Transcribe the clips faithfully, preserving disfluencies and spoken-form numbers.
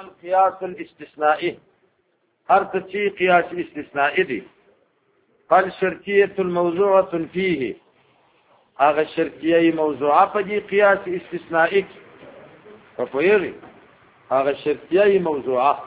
القياس الاستثنائي هرتشي قياس استثنائي دي قال شرطية الموضوعة فيه هذا الشرطية موضوعة فدي قياس استثنائي ففيري هذا الشرطية موضوعة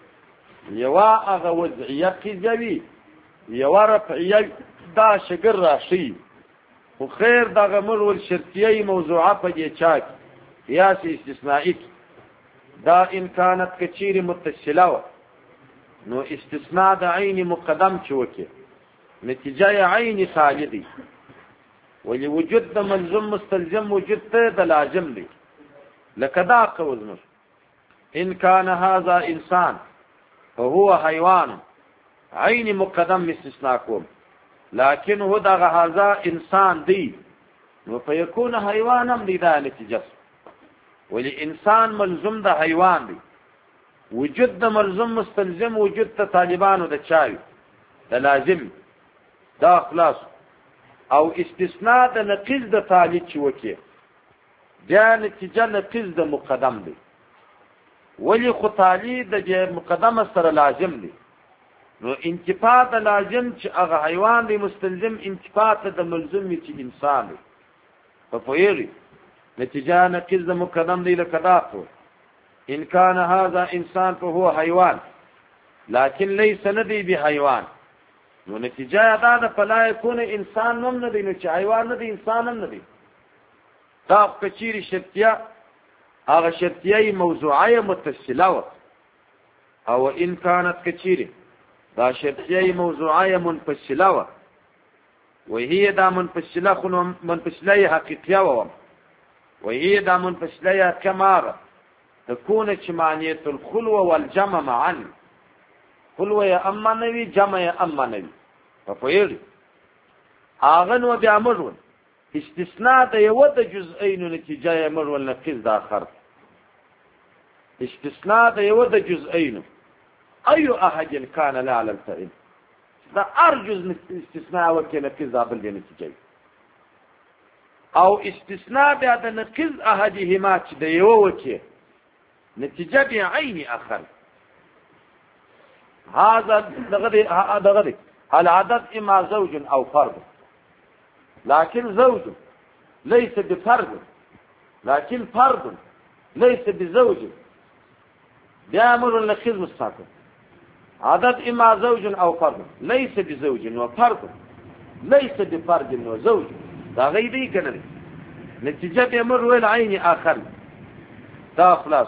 يوا هذا وضعية قيزوي يوا رفعية دا شقر راشي وخير دا غمر والشرطية موضوعة فدي چاك قياس استثنائي دا إن كانت كثير متصلة نو استثناء دا عين مقدم چوكي نتيجة عين خالدي ولوجود دا ملزم مستلزم وجود دا لازم لي لكذا قوزمر إن كان هذا إنسان فهو حيوان عين مقدم استثناءكم لكن هو دا هذا إنسان دي فيكون حيوانا لذا نتيجة ولإنسان ملزم دا حيوان دي وجود دا ملزم مستلزم وجود دا طالبان و دا چاوي دا لازم دا خلاص او استثناء دا نقیز دا طالب چوكي دا نتیجه نقیز دا مقدم دي ولی خطالی دا مقدم سر لازم دي نو انتفاع دا لازم چه اغا حیوان دي مستلزم انتفاع دا ملزم چه انسان دي ففویری نتیجه نقیز دا مقدم دي لکداقو إن كان هذا إنسان فهو حيوان لكن ليس ندي بحيوان ونتيجة هذا فلا يكون إنسان نم ندي نتي حيوان ندي إنسان نم ندي طاق كثير شرطية هذا شرطية موضوعية متصلة أو إن كانت كثير دا شرطية موضوعية منفصلة وهي دا منفصلة خلو منفصلة حقيقية وهي دا منفصلة كمارة تكون معنية الخلوة والجمع معا خلوة يا أما نبي جمع يا أما نبي ففيري آغن وبيعمرون استثناء دا يود جزئين نتيجة يمر والنقيز دا آخر استثناء دا يود جزئين أي أحد كان لا على الفئن دا أرجز استثناء وكي نقيز دا بلدي نتيجة أو استثناء دا نقيز أحدهما دا يوكي نتيجة بعين آخر هذا دغدي دغدي العدد إما زوج أو فرد لكن زوج ليس بفرد لكن فرد ليس بزوج بيامر النقيض مستقل عدد إما زوج أو فرد ليس بزوج وفرد ليس بفرد وزوج ده غيري كنري نتيجة بيامر والعين آخر ده خلاص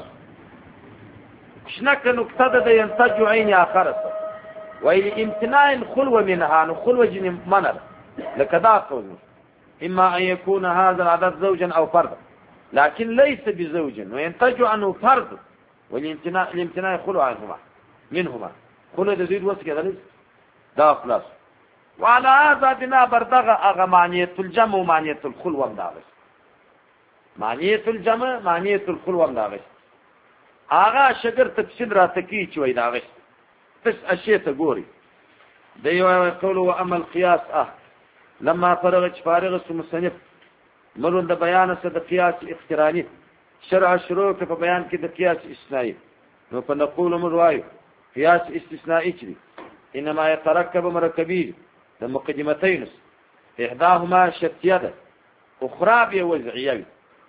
شنك نقطة دا ينتج عيني آخرة وإلى امتناع الخلوة منها خلوة جن منر لكذا قول إما أن يكون هذا العدد زوجا أو فردا لكن ليس بزوج وينتج عنه فرد والامتناع الامتناع الخلوة عنهما منهما خلوة تزيد وسك هذا ليس دا خلاص وعلى هذا بنا بردغ أغا معنية الجمع ومعنية الخلوة مداغش معنية الجمع معنية الخلوة مداغش آغا شگر تفسیر را تکی چوی داغش تس اشیاء تقوري ديو يقولوا وأما القياس اه لما فرغت فارغ المصنف مرون دا بيان سد قياس اختراني شرع الشروع فبيان كده قياس استثنائي فنقول مرواي قياس استثنائي كده إنما يتركب مركبين لمقدمتين إحداهما شتيادة أخرى بيوزعيوي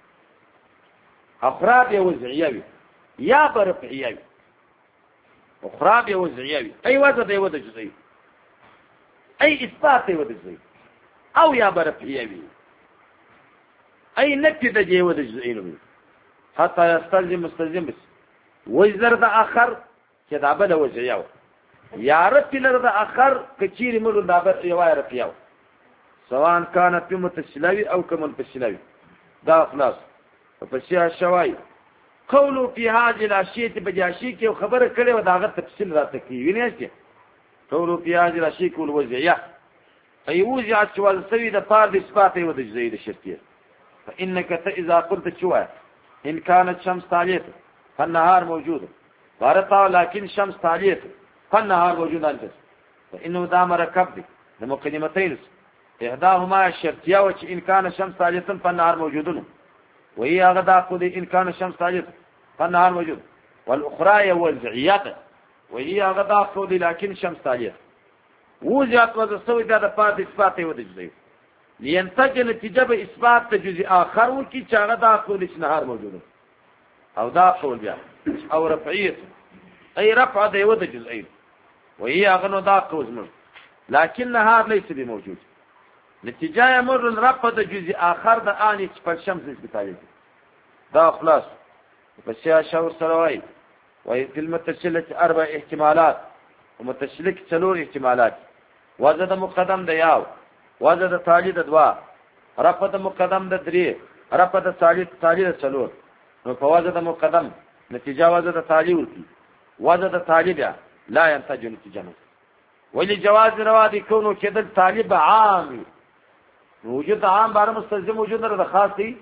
أخرى بيوزعيوي يا برفعيوي أخرى بيوزعيوي أي وزد يود جزئي أي إثبات يود جزئي أو يا برفعيوي أي نكتة يود جزئي حتى يستلزم مستلزم بس وزر ذا آخر كذا بلا وزعيوي يا رفي لرد آخر كثير مرة دابر يواي رفياو سواء كانت بمتسلاوي أو كمنتسلاوي دا خلاص فبسيها الشواي قولوا في هذه الأشياء بجاشيك وخبر كله وداغت تفصيل ذاتكي وينيش قولوا في هذه الأشياء والوزعية أي وزع الشواذ السوي ده طارد إثباته ودجزئي الشرطية فإنك إذا قلت شوى إن كانت شمس تعليته فالنهار موجود بارطة لكن الشمس تعليته فالنهار موجود أنت فإنه دام ركبت لمقدمتين إحداهما الشرطية وإن كان الشمس تعليته فالنهار موجود وهي غدا قد إن كان الشمس تعليته فالنهار موجود والاخرى والزعيات وهي غدا قول لكن شمس تاليه وجهت وزسوي دا د پات اثبات یو د جزئی لینتج نتیجه به اثبات ته جزئی اخر وکي چې هغه دا قول چې نهار موجود او دا قول بیا او رفعیت اي رفع د یو د جزئی وهي غنو دا قول مر لكن نهار ليس بموجود نتیجه امر رفع د جزئی اخر د اني چې پر شمس اثباتي دا خلاص بس يا شاور سروي وهي كلمه تشلت اربع احتمالات ومتشلك ثلاث احتمالات وزد مقدم د یاو وزد تالی د دوا رفع د مقدم د درې رفع د تالی تالی د څلور نو په وزد مقدم نتیجه وزد تالی ورکی وزد تالی بیا لا ينتج نتیجه ولی جواز روا دي کونو کېدل طالب عام وجود عام بار مستلزم وجود نه د خاص دي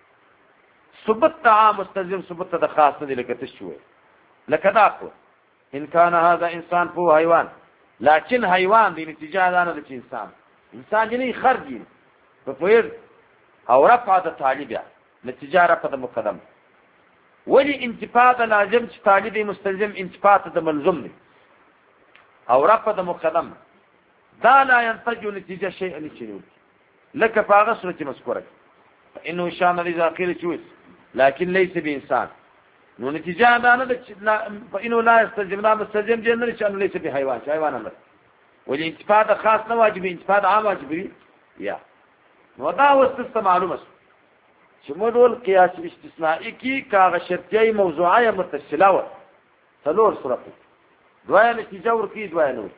ثبت عام مستلزم ثبت د خاص نه لکه تشوي لکه دا کو ان كان هذا انسان فهو حيوان لكن حيوان دي نتیجه ده نه د انسان انسان جنې خرجي په پویر او رفع د طالب نتیجه رفع د مقدم ولی انتفاع لازم چې طالب مستلزم انتفاع د ملزم دي او رفع د مقدم دا لا ينتج نتیجه شيء لشيء لك فاغ صورت مذکوره انه شان الذي ذاكر شويس لكن ليس بانسان نو نتیجه دا نه فانه لا يستلزم لا مستلزم جنن شان ليس بحيوان حيوان امر ولي انتفاع خاص نه واجب انتفاع عام واجب يا نو دا وست معلومه شمول قياس استثنائي کی کاغه شرطیه موضوعه متصله و څلور صورت دوه نتیجه ورکی دوه نو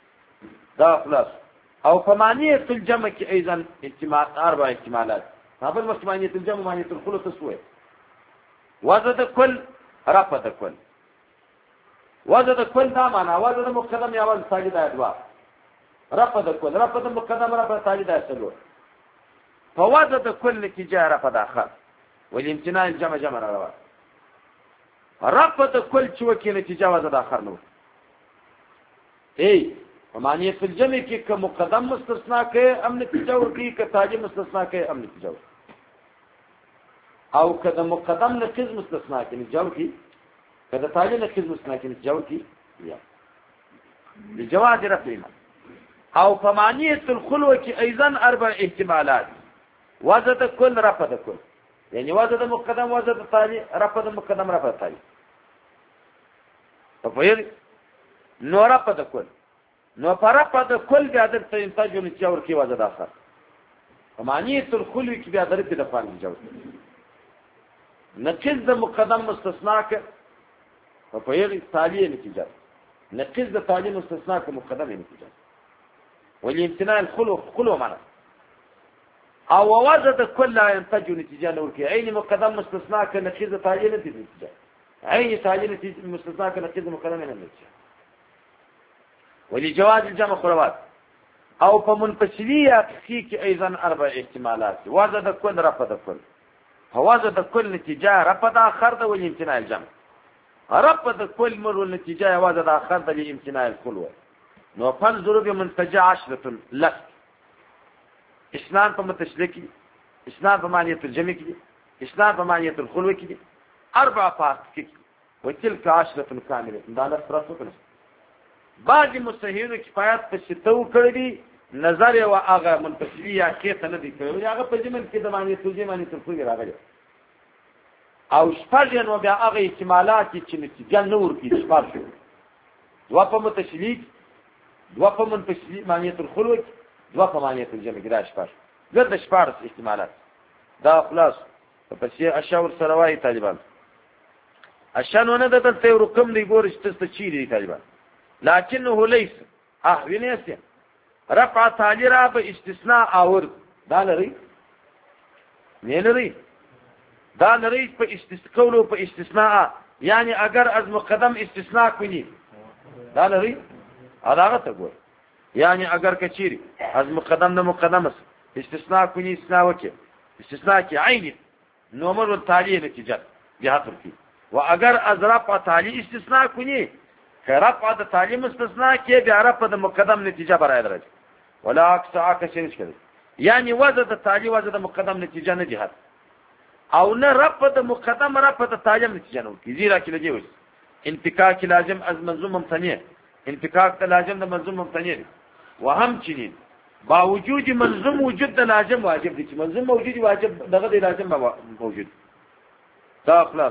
دا خلاص او فمانيه الجمع کی ايضا احتمال اربع احتمالات قبل معنيه الجمع معنيه الخلو تسويه وزد كل رفض كل وزد كل دا معنا وزد مقدم یا ول ثالث ادوا رفض كل رفض مقدم رفض ثالث اسلو فوزد كل نتيجه رفض اخر والامتناع الجمع جمع روا رفض كل شو کی نتیجه وزد اخر نو اي معنی فی الجمع کی که مقدم مستثنا کې ام نتیجه ورکی که تاجی مستثنا کې ام نتیجه او که د مقدم نقض مستثنا کې نتیجه ورکی که د تاجی نقض مستثنا کې نتیجه ورکی یا لجواز رفعنا او فمانیه الخلوه کی ايضا اربع احتمالات وزد كل رفض كل يعني وزد مقدم وزد تاجی رفض مقدم رفض تاجی ففیر نو رفض كل نو فرق د کل بیا د انتاج نتیجه ورکی وزد اخر فمانیه الخلو کی بیا درته د فان نتیجه نقض د مقدم مستثنا ک په یوه تالی نتیجه نقض د تالی مستثنا ک مقدم نتیجه ولي امتناع الخلو خلو معنا او وزد كل لا ينتج نتیجه نور کی عین مقدم مستثنا ک نقض تالی نتیجه عین تالی نتیجه مستثنا ک نقض مقدم نتیجه ولجواز الجمع خلوات او فمنفصليات فيك ايضا اربع احتمالات وزد كل رفض كل فوزد كل نتيجه رفض اخر ده والامتناع الجمع رفض كل مر والنتيجه وزد اخر ده لامتناع الخلوه نو فانظروا بمنتجع عشرة لك اسنان فمتشلكي اسنان فمانيه الجمع كي اسنان فمانيه الخلوه كي اربع فاسق وتلك عشرة كامله ده نصرته بعض مستحیل کفایت په شتو کړی نظر او هغه منفصلی یا کې ته نه دی کړی هغه په جمل کې د معنی توجیه معنی تفسیر راغلی او شپږ نو بیا هغه احتمالات چې نتیجه نور کې شپږ شو دوا په متشلیک دوا په منفصلی معنی الخلوه دوا په معنی الجمع کې دا شپږ ګرد شپږ احتمالات دا خلاص په شی اشاور سروای طالبان اشانونه د تل رقم دی ګورشت ست چی دی طالبان لكنه ليس اه وینیسه رفع تالی را به استثناء اور دا لري نه لري دا لري په استثناء په استثناء يعني اگر از مقدم استثناء کني دا لري علاقه ته ګور يعني اگر کچيري از مقدم نه مقدم استثناء کني استثناء وکي استثناء کی عین نومر تالی نتیجه جهه ترکی واگر از رفع تالی استثناء کني رفع د تعلیم استثناء کې بیا رفع د مقدم نتیجه برای درجه ولا عکس عکس شي نشي یعنی وزد د تعلیم وزد د مقدم نتیجه نه جهت او نه رفع د مقدم رفع د تعلیم نتیجه نه کی زیرا کې لږی وي انفکاک لازم از منظوم ممتنع انفکاک ته لازم د منظوم ممتنع دی وهمچنین باوجود منظوم وجود د لازم واجب دي چې منظوم موجود واجب دغه د لازم موجود دا خلاص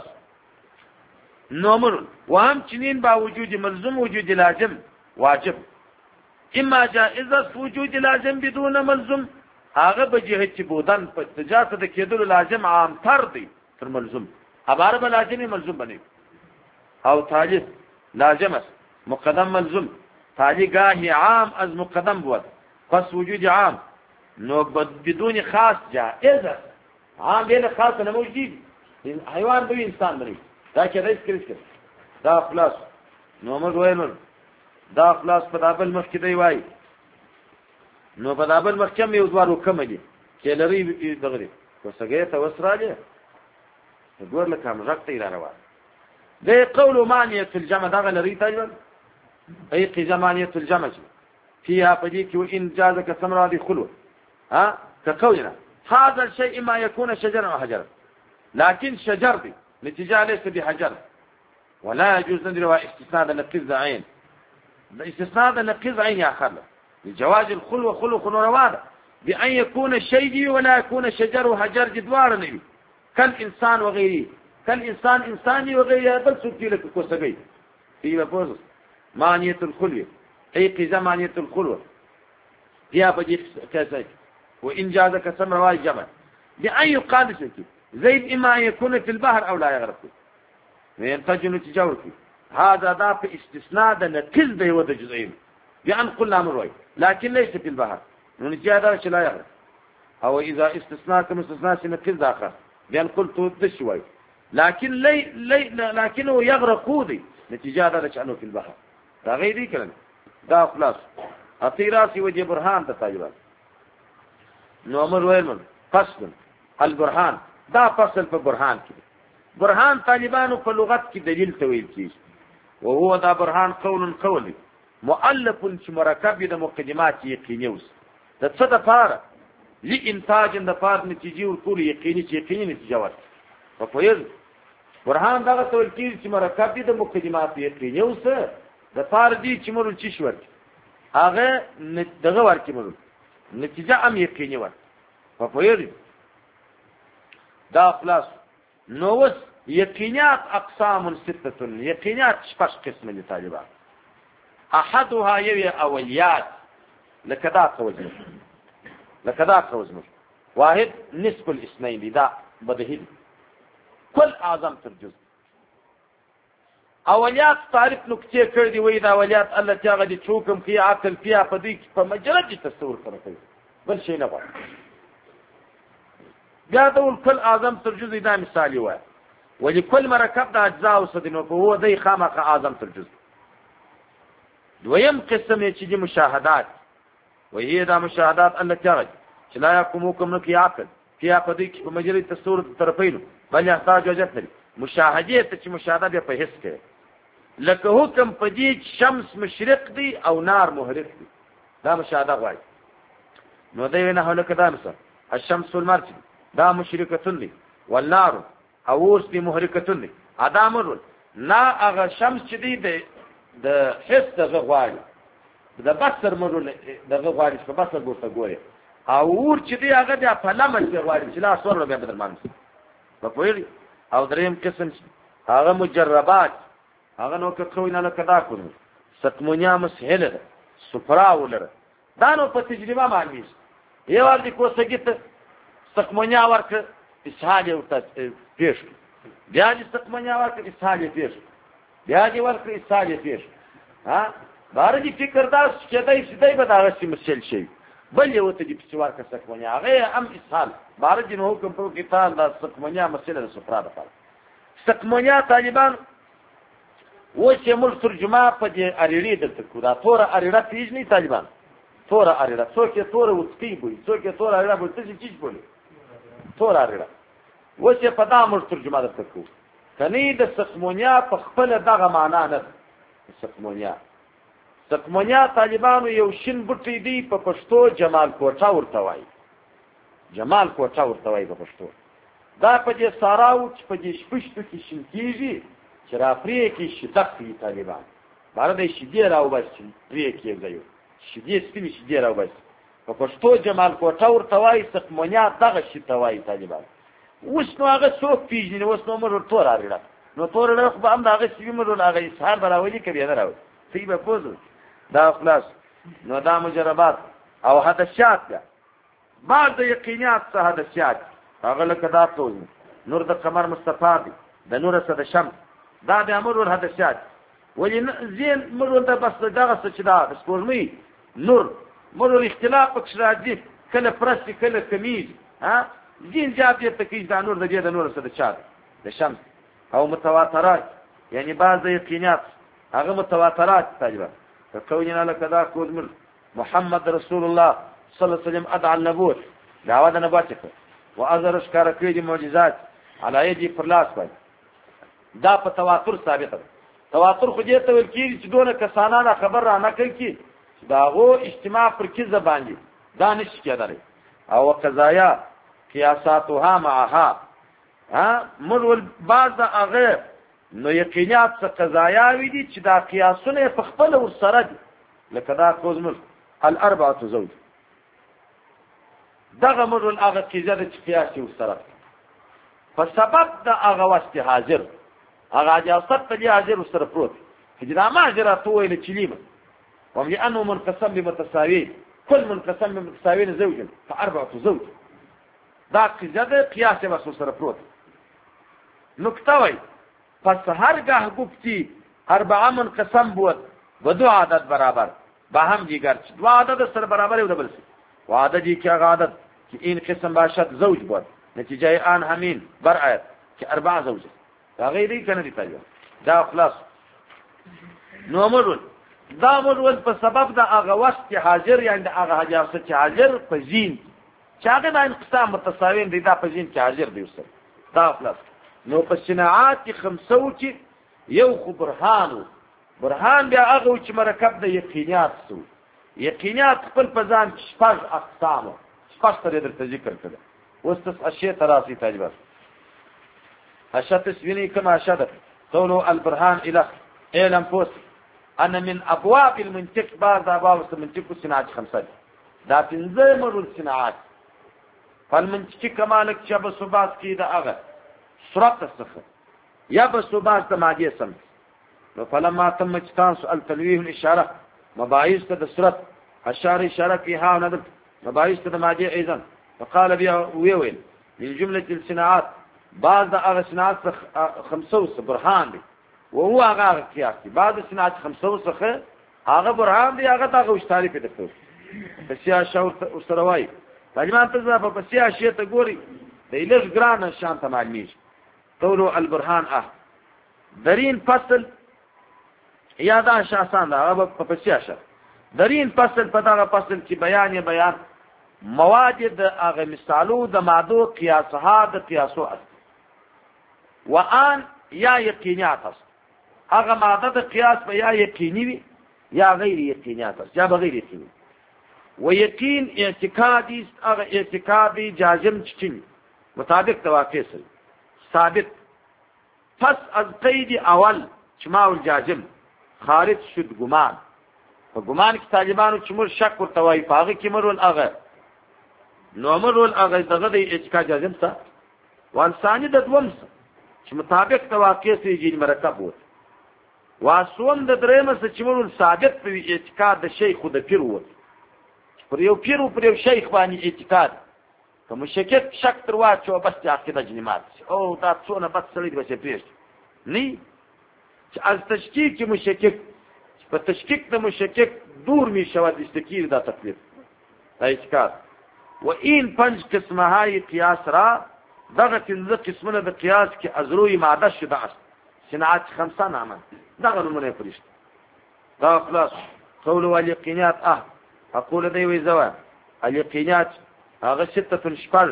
نومر وهمچنین باوجود منظوم وجود لازم واجب اما جائزه وجود لازم بدون ملزوم هغه به جهت چې بودن په تجاسه د کېدل لازم عام تر دی تر ملزوم عباره به لازمي ملزوم بني او ثالث لازم است مقدم ملزوم تالی گاهی عام از مقدم بود پس وجود عام نو بدون خاص جائز است عام بین خاص نه موجود حیوان به انسان بني دا کې رئیس کړی دا خلاص نو موږ وایو دا خلاص په دابل مخ کې دی وای نو په دابل مخ کې یو دوه حکم دي چې لري دغری وسګې ته وسراله ګور لکه مزق ته روان دی قول مانیه الجمع دغه لري تجربه اي قزمانيه الجمع فيها فديك وان جازك ثمره دي خلوه ها كقولنا هذا الشيء ما يكون شجرا او حجرا لكن شجر دي نتيجه ليس بحجر ولا يجوز ندروا استثناء نقيض عين استثناء نقيض عين يا خلق لجواز الخلوه خلق ورواده بأن يكون الشيء ولا يكون شجر وحجر جدوار نبي كالإنسان وغيره كالإنسان إنساني وغيره بل سكي لك كوسبي في بوز مانية الخلوة أي قزا مانية الخلوة فيها بجيخ كاسي وإن جازك سمر واي جمع بأن يقال سكي زيد إما أن يكون في البحر أو لا يغرق وينتجن تجاورك هذا دا في استثناء دا نقل به ودا جزئين بأن قلنا مروي لكن ليس في البحر ونجي هذا لا يغرق أو إذا استثناء كم استثناء سنقل داخل بأن قلت دشوي لكن لي لي لكنه يغرق ودي نتيجة هذا شأنه في البحر دا غيري كلام دا خلاص أطيراسي وجه برهان دا تاجبان نومر ويرمن فصل البرهان دا فصل في برهان كده برهان طالبانو په لغت کې دلیل تویل کیږي وهو دا برهان قول قولي مؤلف مرکب د مقدمات یقیني اوس د څه د پاره لانتاج د پاره نتیجې ورکول یقیني چې یقیني نتیجه ورکړي په پوهیږ برهان دا تویل کیږي چې مرکب د مقدمات یقیني اوس د پاره دي چې مور چی شو هغه دغه ورکړي مور نتیجه ام یقیني ورکړي په پوهیږ دا خلاص نووس يقينيات أقسام ستة يقينيات شبش قسم لطالبان أحدها يوي أوليات لكذاك وزمر لكذاك وزمر واحد نسب الاثنين لذا بدهيد كل أعظم ترجز أوليات تعرف نكتير كردي وإذا أوليات التي أغدي تشوكم فيها عقل فيها فديك فمجرد تستور فرقية بل شيء نبع قادوا كل أعظم ترجز إذا مثالي واحد ولكل مركب ده أجزاء وصدنه فهو ذي خامق أعظم ترجز دويم قسم يتشجي مشاهدات وهي ذا مشاهدات التي أغد لا يقوموكم لك عقل فيها قديك بمجرد تستور الطرفين بل يحتاج وجدتني مشاهدية تشي مشاهدات يفهس كده لك حكم فديك شمس مشرق دي أو نار مهرق دي ذا مشاهدة غاية نوذي نحو لك ذا مثلا الشمس والمرج دا مشركة لي والنار اوس دي مهركة لي ادا مرول نا اغا شمس چدي ده ده حس دغه غواړي د بصر مرول دغه غواړي په بصر ګورته ګوري او ور چدي هغه د فلم چې غواړي چې لا سور به بدر مانس په پوری او دریم قسم هغه مجربات هغه نو کڅوینه نه کدا کوي ستمونیا مسهله ده سفرا ولره دا نو په تجربه باندې یو ور دي کوسګیت سکمنیا ورک اسحال ورته پیش بیا دې سکمنیا ورک اسحال پیش بیا دې ورک اسحال پیش ها بار دې فکر دا چې دای سیدای به دا غسی مسل شي بل یو ته دې په ورک سکمنیا هغه ام اسحال بار دې نو کوم په کتاب دا سکمنیا مسله سفرا ده سکمنیا طالبان و چې موږ ترجمه په دې اړیری دلته کو دا تور اړیره پیژني طالبان تور اړیره څوک تور وڅکی بوي څوک تور اړیره بوي څه چیز بوي تور اړیره و چې په دا موږ ترجمه درته کو کني د سقمونیا په خپل دغه معنا نه سقمونیا سقمونیا طالبانو یو شین بوټی دی په پښتو جمال کوټه ورته وای جمال کوټه ورته وای په پښتو دا په دې ساراو چې په دې شپشتو کې شین کیږي چې را پرې کې شدق دي طالبان باره د شیدې راوباسي پرې کېږي شیدې سپینې شیدې راوباسي په پښتو جمال کوټه ورته وایي سقمونیا دغه شي ته وایي طالبان اوس نو هغه څوک پېژني اوس نو موږ تور اړېړه نو تور اړېړه خو به هم د هغه سي موږ هغه اسهار به راولي که بیا نه راولي صحیح به پوه دا خلاص نو دا مجربات او حدثیات ده بعض د یقینیات څخه حدثیات هغه لکه دا ټول نور د قمر مصطفی دی د نور سره د شمس دا بیا مرور حدثیات ولې زین مرور د بس دغه څه چې دا د سپوږمۍ نور مرور اختلاف پکې راځي کله پرستی کله کمیز ها زین زیات یې تکیز دا نور د دې د نور سره د چا د شمس او متواترات یعنی بعض یقینیات هغه متواترات تجربه فكوننا لك ذاك من محمد رسول الله صلى الله عليه وسلم ادعى النبوت دعوه نبوتك واظهر اشكار كيد معجزات على يدي فرلاس باندې دا په تواتر ثابت ده تواتر خو دې ته ویل کیږي چې دونه کسانانه خبر را نه کوي دا غو اجتماع پر کې زبان دا نشي کېدلی او قضايا قياساتها معها ها مرول بعض هغه نو یقینیات څه قضایاوي دي چې دا قیاسونه په خپل ور سره دي لکه دا کوزمل الاربعه زوج دغه مرول هغه کیزه د قیاس ور سره په سبب د هغه واست حاضر هغه اجازه ته دی حاضر سره پروت چې دا ما جرات ویل چلیمه ومن انه منقسم بمتساوي كل منقسم بمتساوي زوج فاربعه زوج دا کیزه د قیاس ور سره پروت نکته وای پس هرگاه گفتی اربعه منقسم بود و دو عدد برابر با هم دیگر دو عدد سر برابر و دبل و عددی که عدد که این قسم باشد زوج بود نتیجه آن همین برآید که اربعه زوج دا غیری کنه دی تایید دا خلاص نو مرون دا مرون په سبب دا هغه وخت حاضر یعنی دا هغه حاجت حاضر په زین چې هغه د انقسام متساوین دی دا په زین کې حاضر دی وسره دا خلاص نو په صناعات خمسو کې یو خو برهان برهان بیا هغه چې مرکب د یقینیات سو یقینیات خپل په ځان شپږ اقسام شپږ ترې درته ذکر کړل اوس تاسو اشیاء تراسي تجربه اشیاء تسوینی کما اشد قولوا البرهان اله علم فوس ان من ابواب المنطق بعض ابواب المنطق صناعات خمسه دا پنځه مرول صناعات فالمنطق کمالک شب صباس کې دا هغه صورت الصفر یا بسوباس د ماضی سم نو فلما تم تانس التنويه الاشاره مباحث د صورت اشاره اشاره فيها ندب مباحث د ماضی ايضا فقال بها ويويل من جمله الصناعات بعض الصناعات خمسه برهان دي وهو هغه قياس دي بعض الصناعات خمسه هغه برهان دي هغه تاغه تعریف دي بس یا شاور وسروای تجمع تزه په بس یا شی ته ګوري د ایلش ګران شان ته معلومیږي قولوا البرهان اه درین فصل یادا شاسان دا هغه په پسیاشه درین فصل په دغه فصل کې بیان بیان مواد د هغه مثالو د مادو قیاسها د قیاسو است وان یا یقینیات است هغه ماده د قیاس په یا یقیني وي یا غیر یقینیات است یا بغیر یقیني و یقین اعتقادی است هغه اعتقادی جازم چنی مطابق توافق سره ثابت پس از قید اول چما الجازم خارج شد گمان په ګمان کې طالبانو چې مر شک ورته وایي پاغه کې مرول هغه نو مرول هغه دغه د اعتقاد جازم څه وانسانی د دوم چې مطابق توافق سره جین مرکب وو واسوم د درېمه چې مرول ثابت په اعتقاد د شیخ خو د پیر وو پر یو پیر او پر یو شیخ باندې اعتقاد کوم شکت شک تر واچو بس عقیده جنمات او دا څونه بس سړی به شي پیش نه چې از تشکیک مشکک په تشکیک د مشکک دور می شود استکیر دا تکلیف دا اعتقاد و این پنج قسمه های قیاس را دغه پنځه قسمونه د قیاس کې ازروی ماده شده است صناعت خمسه نامه دغه نمونه فرشت دا خلاص قول والیقینات اه اقول دی وی زوا الیقینات هغه سته شپږ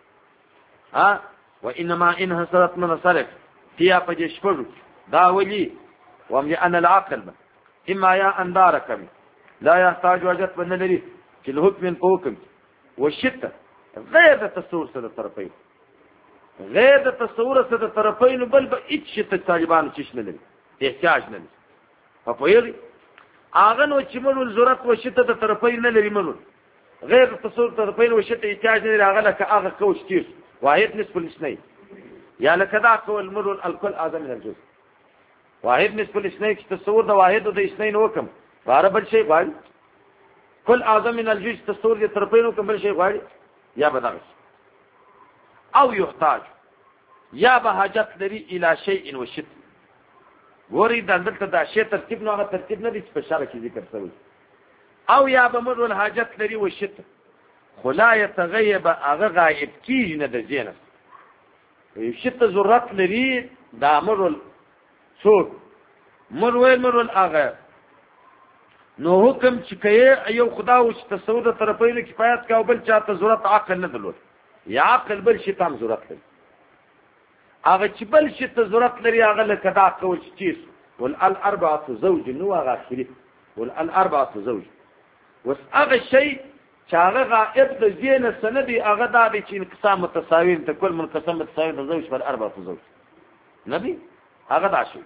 ها وانما انحصرت من صرف فيها فجشفر دا ولي ومن ان العقل اما يا انداركم لا يحتاج وجد من الذي في الحكم فوقم والشتة غير التصور سره طرفين غیر د تصور سره د طرفین بل به هیڅ شي ته طالبان چش نه لري احتیاج نه لري په پوهېږي هغه نو چې مړول ضرورت وشي ته د طرفین نه لري مړول غیر تصور طرفین وشي ته احتیاج نه لري هغه لکه هغه کوش تیر واحد نصف الاثنين یا لکه دا کول مړول الکل اعظم من الجزء واحد نصف الاثنين چې تصور د واحد او د اثنين وکم بار بل شي غواړي کل اعظم من الجزء تصور د طرفین وکم بل شي غواړي یا بدغ او يحتاج یا به حاجت لري الى شيء وشت وري دلته دا شی ترتیب نو هغه ترتیب نه دي چې په شرع کې ذکر شوی او یا به مر حاجت لري وشت خلا يتغيب هغه غائب کیږي نه د زینه شت ضرورت لري دا مر څوک مر ویل مر هغه نو حکم چې کوي یو خدا او چې تصور د طرفینو کفایت کا او بل چاته ضرورت عقل نه درلود یا عقل بل شي تام ضرورت لري هغه چې بل شي ته ضرورت لري هغه لکه دا کول چې ول الاربعه زوج نو هغه اخري ول الاربعه زوج وس هغه شی چې هغه غائب د زینه سندي هغه دا د چې انقسام متساوین ته کل منقسم متساوین د زوج پر اربعه زوج نبي هغه دا شی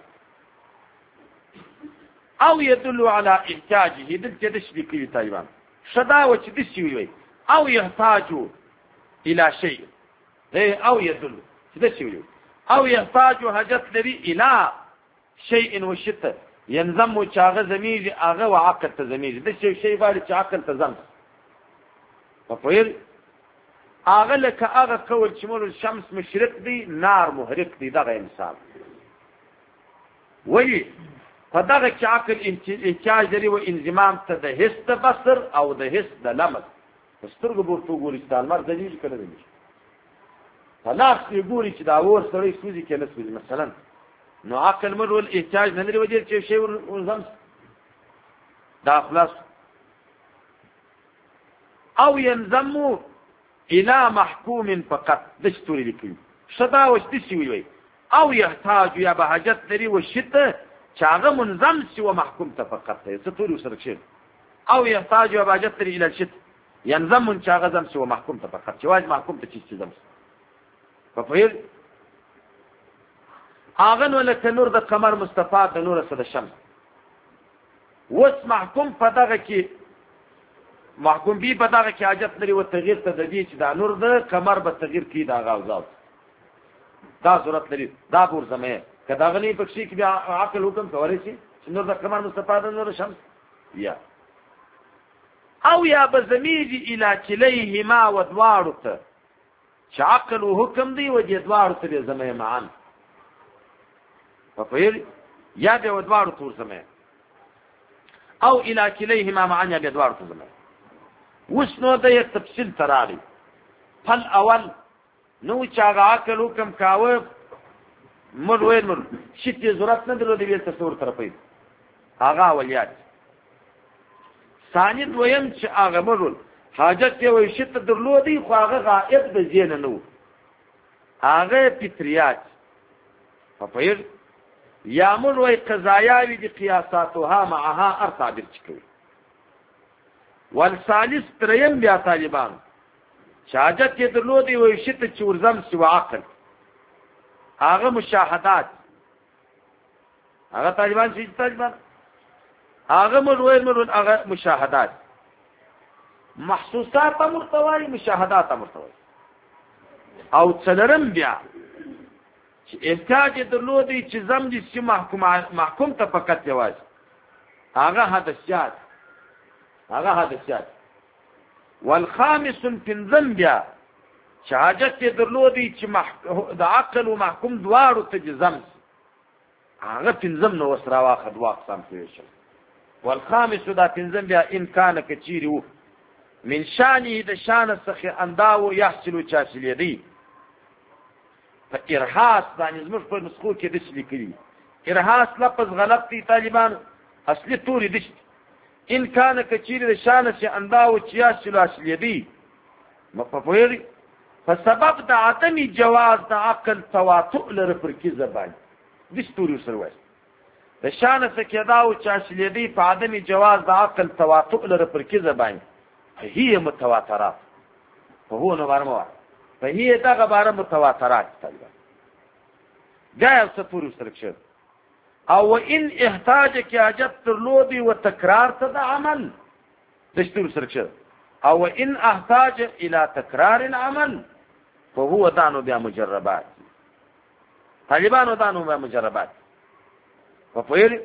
او يدل على احتياجه دل چې د شي کې طالبان شدا و چې د شي وي او يحتاج الى شيء او يدل چې د شي وي او يحتاج حاجت لري الى شيء وشت ينظم چاغه زمير هغه وعقل ته زمير د شي شي غالي چې عقل ته زم په پیر هغه لکه هغه کول چې مول الشمس مشرق دي نار محرق دي دغه انسان ولی فدغه چې عقل احتیاج لري و انضمام ته د حس د بصر او د حس د لمس سترګو ورته ګوري استعمار دلیل کړی دی فلاس یګوري چې دا ور سره سوزي کې نه سوزي مثلا نو عقل مرول احتیاج نه لري وجه چې شی ورزم دا خلاص او ينظم الى محكوم فقط دستوري لیکي شدا وشتي وي او يحتاج يا بحاجت لري وشته چاغه منظم سی و محکوم ته فقط ته ستوري سره شي او يحتاج يا بحاجت لري الى الشت ينظم چاغه زم سی و محکوم ته فقط جواز محکوم ته چی زم ففیر هغه نو لکه نور د قمر مستفاد د نور سره شمس وس محکوم په دغه کې محکوم بي په دغه کې حاجت لري او تغییر ته د دې چې د نور د قمر به تغییر کی دا غوځاو دا ضرورت لري دا پور زمه کدا غني پکشي کې بیا عقل حکم کوي چې نور د قمر مستفاد د نور شمس یا او یا بزمیجی الى کلیهما ودوارته چې عقل او حکم دی و دې دوارته به زمه معن ففیر یا به ودوارو تور زمه او الى کلیهما معن یا به دوارته زمه وسنو د یک تفصیل ترالی فل اول نو چې عقل حکم کاوه مر وین مر شته ضرورت نه درلود دی تصور طرفې هغه ولیات ثاني دویم چې هغه مرول حاجت یې وي شته درلودي خو هغه غائب د زین نه وو هغه فطریات په پیر یا مر وي قضایاوی دي قیاساتها معها ارتابر چکوي والثالث تریم بیا طالبان حاجت یې درلودي وي شته چې ورزم سو عقل هغه مشاهدات هغه طالبان چې طالبان هغه مروي مرون هغه مشاهدات محسوسات مرتوي مشاهدات مرتوي او څلرم بیا چې احتیاج درلودي چې زم دي چې محکوم محکوم ته فقط یواز هغه حدثيات هغه حدثيات والخامس پنځم بیا چې حاجت درلودي چې د عقل او محکوم دوارو ته جزم هغه پنځم نو وسره واخد واقسم کوي والخامس دا پنځم بیا ان کان کچيري وو من شانه د شان څخه انداو يحصل چاسل يدي فارهاس باندې زموږ په نسخو کې د شلی کړي ارهاس لفظ غلط دی طالبان اصلي توري دي ان کان کچيري د شان څخه انداو چاسل چاسل يدي مفهوم فسبب د عدم جواز د عقل تواطؤ لري پر کې زبان دستوري سره د شان څخه داو چاسل يدي په عدم جواز د عقل تواطؤ لري پر کې زبان هي متواترات فهو نو ورمو فهي دغه باره متواترات طالبان بیا یو څه پورې سره کښ او ان احتاج کې حاجت درلودي و تکرار ته د عمل دستور سره کښ او ان احتاج الى تکرار العمل فهو دانو بیا مجربات طالبانو دانو بیا مجربات په پوهېږئ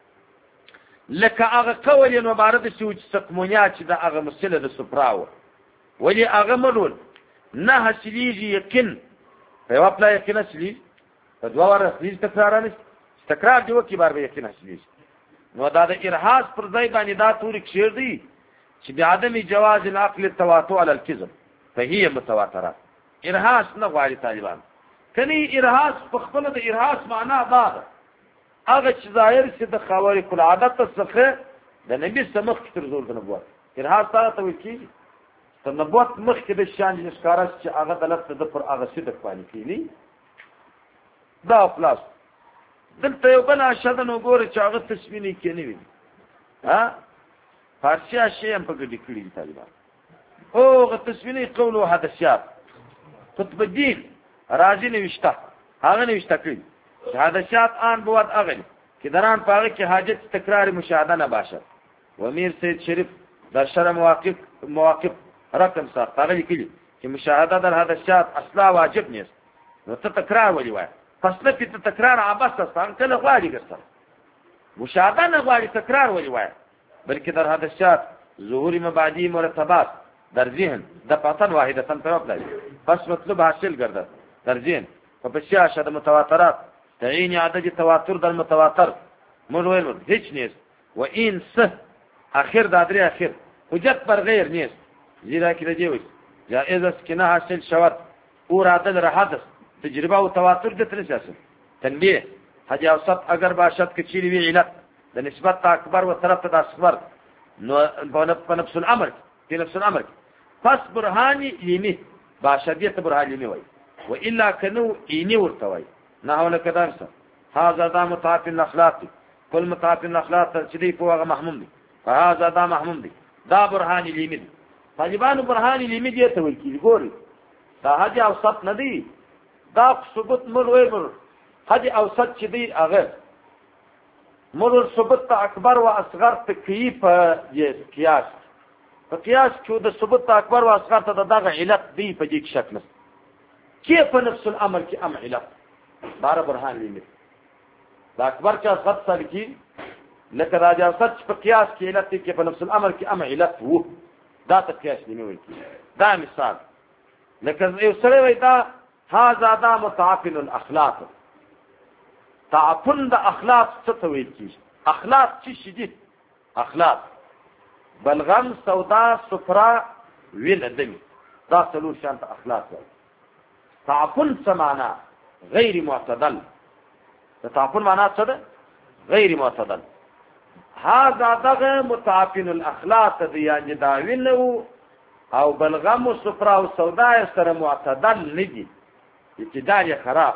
لکه هغه قول یې مبارد شي چې سقمونیا چې د هغه مسله د سفرا وه ولې هغه ملول نه حاصلېږي یقین په یوه پلا یقین حاصلېږي په دوه واره حاصلېږي تکرار نه تکرار دې وکړي بار به یقین حاصلېږي نو دا د ارهاص پر ځای باندې دا تورې کښېږدي چې بعدم جواز العقل التواتع على الكذب فهي متواترات ارهاص نه غواړي طالبان کني ارهاص په خپله د ارهاص معنا دا ده هغه چې ظاهر چې د خوارق العادت څخه د نبي سمخ کې تر زور د نبوت ارهاص هغه ته ویل کېږي د نبوت مخکې د شان چې ښکاره چې هغه د لفظ د پر هغه صدق باندې کېږي دا خلاص دلته یو بل اشهد نو ګوره چې هغه تسمینې کې نه وي ها فارسي اشی هم په ګډې کړي دي طالبان او هغه تسمینې قول او حدثیات قطب الدین رازي نوشته هغه نوشته کړي حدثیات آن بود اغلی که در آن پاقی که حاجت تکرار مشاهده نباشد و میر سید شریف در شرح مواقف مواقف رقم ساخت اغلی کلی که مشاهده در حدثیات اصلا واجب نیست و تا تکرار ولی وای پس نفی تا تکرار عباس است هم کل غواری گرسل مشاهده نغواری تکرار ولی وای بلکه در حدثیات ظهور مبادی مرتبات در ذهن دفعتن واحدتن طرف لای پس مطلب حاصل گردد در ذهن و پسی اشد متواترات تعین عدد تواتر در متواتر منویر هیچ نیست و این سه اخر دادری اخر حجت بر غیر نیست زیرا که رجیوی جائز است که نه حاصل شود او عدد را حدث تجربه و تواتر دترس است تنبیه حج اوسط اگر باشد که چیلی وی علت د نسبت تا اکبر و طرف تا اصغر په نفس الامر في نفس الامر پس برهانی لیمی باشدیت برهانی لیمی وی و الا کنو اینی ورتوی نحو لك درسا هذا دا متعاف الاخلاق كل متعاف الاخلاق چدی فوغه محموم دي فهذا دا محموم دي دا برهان لیمی دي طالبان برهان لیمی دي ته ویل کی ګوري دا حج اوسط نه دي دا ثبوت مر وي مر حج اوسط چدی هغه مر ثبوت اکبر و اصغر تکیف یې قیاس په قیاس کې د ثبوت اکبر و اصغر ته دغه علت دی په دې شکل کیف نفس الامر کې ام علت بار برهان لیمی دا اکبر چې اصغر سره کی لکه دا جاست په قیاس کې علت کې په نفس الامر کې ام علت وو دا ته قیاس لیمی وایي دا مثال لکه یو سره وای دا هاذا دا متعافن الاخلاق تعفن د اخلاق څه ته وایي کیږي اخلاق څه شي دي اخلاق بلغم سودا صفرا ویل دمی دا څلور شانت اخلاق وایي تعفن څه معنا غیر معتدل تعفن معنا څه ده غیر معتدل هذا دغه متعفن الاخلاق دي يعني داوینو او بلغم صفرا او سودا سره معتدل ندي اعتدال خراب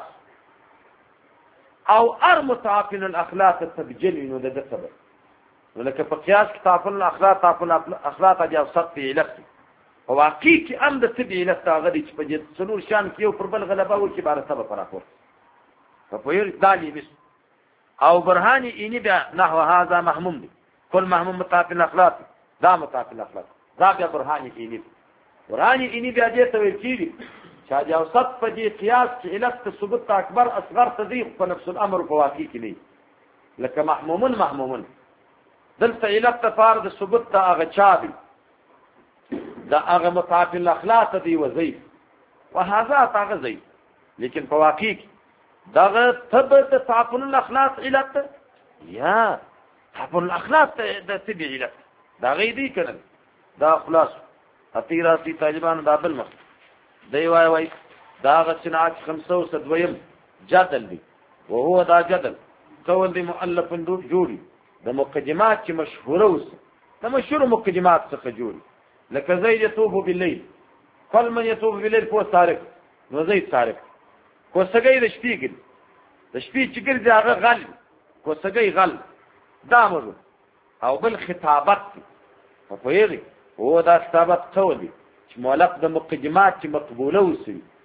او ار متعفن الاخلاق تبجل انه ده سبب ولکه په قیاس کې تعفن الاخلاق تعفن الاخلاق دي او سطح الکتي او واقعي کې ام د تبي الکتا غدي چې په دې څلور شان کې یو پر بل غلبه وکي بار سبب راکور په پویر دالي مس او برهاني اني بیا نحو هذا محموم دي كل محموم متعفن الاخلاق دا متعفن الاخلاق دا بیا برهاني اني برهاني اني بیا دې ته ویل کیږي چې دا اوسط په دې قیاس کې علت ثبوت اکبر اصغر تضيق په نفس الامر په واقع کې نه لکه محمومن محمومن دلته علت فرض ثبوت هغه چابي دا هغه متعفن الاخلاق دي وظیف وهذا هغه ضعیف لیکن په واقع کې دا ثبت تعفن الاخلاق علت یا تعفن الاخلاق د تبي علت دا غیدی کړل دا خلاص اطیراتی طالبان دا بل مخ دی وای وای دا غسنات خمسة وسدویم جدل دی وهو دا جدل قول دی مؤلف جوړي د مقدمات چې مشهوره اوس د مشهور مقدمات څخه جوړي لکه زید يتوب بالليل كل من يتوب بالليل فهو سارق نو زید سارق کو سګي د شپې کې د شپې چې ګرځي هغه غل کو سګي غل دا مرو او بل خطابت په پوهیږي هو دا خطابت قول دی چې مولق د مقدمات چې مقبوله وسی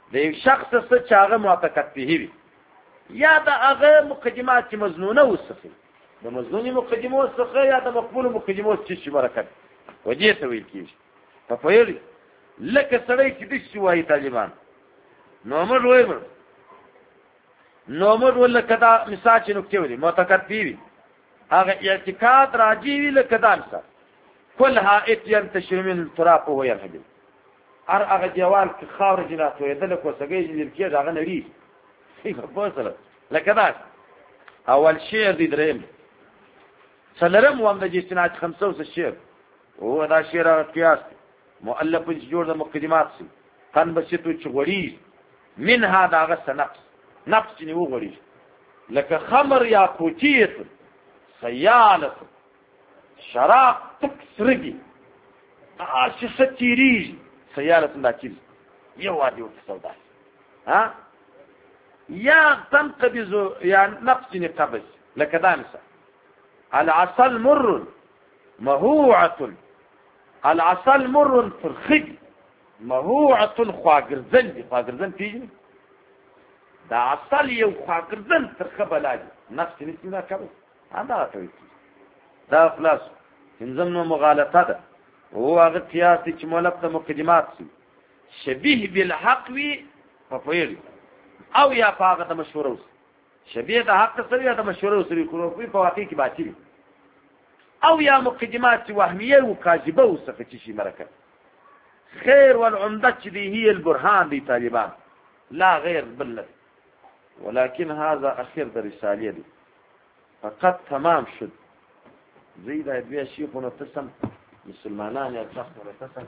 د یو شخص څه چې هغه معتقد به وي یا د هغه مقدمات چې مظنونه وسخي د مظنونی مقدمو څخه یا د مقبول مقدمو چې برکت وجه ته ویل کیږي په پیل لکه سړی چې د شوای طالبان نو موږ وایو نو موږ ولکه دا مثال چې نو کوي معتقد وي هغه اعتقاد راځي وی لکه دا مثال كلها ينتشر من التراب وهو يرهب ار هغه دیوال کې خاور جنات وې د لکه سګي چې کې هغه نړۍ څنګه پوسره لکه دا اول شعر دي دریم سلرم وام د جستنات خمسة الشعر هو دا شعر قياس مؤلف جوړ د مقدمات سي کان بسيتو چغړي من هذا غس نفس نفس ني وغړي لکه خمر یا کوچیت سیالت شراب تکسرگی آشش تیریج سیالت لا چیز یو وادي وتصودا ها یا تنقبض یا نفس نقبض لك دامسة العسل مر مهوعة العسل مر فرخج مهوعة خواقرزن دي خواقرزن تيجي دا عسل یو خواقرزن ترخب لاجي نفس نسمنا كبس هذا توي دا خلاص انزمنا مغالطه ده وهو هغه قياس چې مولف د مقدمات سي شبيه بالحق وي ففيل او یا هغه د مشوره شبيه د حق سره یا د مشوره سره کوو په واقع کې باطل او یا مقدمات وهميه او کاذبه او صفه شي مرکه خير والعمده دي هي البرهان دي طالبان لا غير بل ولكن هذا اخير د رساله دي فقط تمام شد زي دا بیا شیخونه تسم مسلمانان یا تخت ورتسم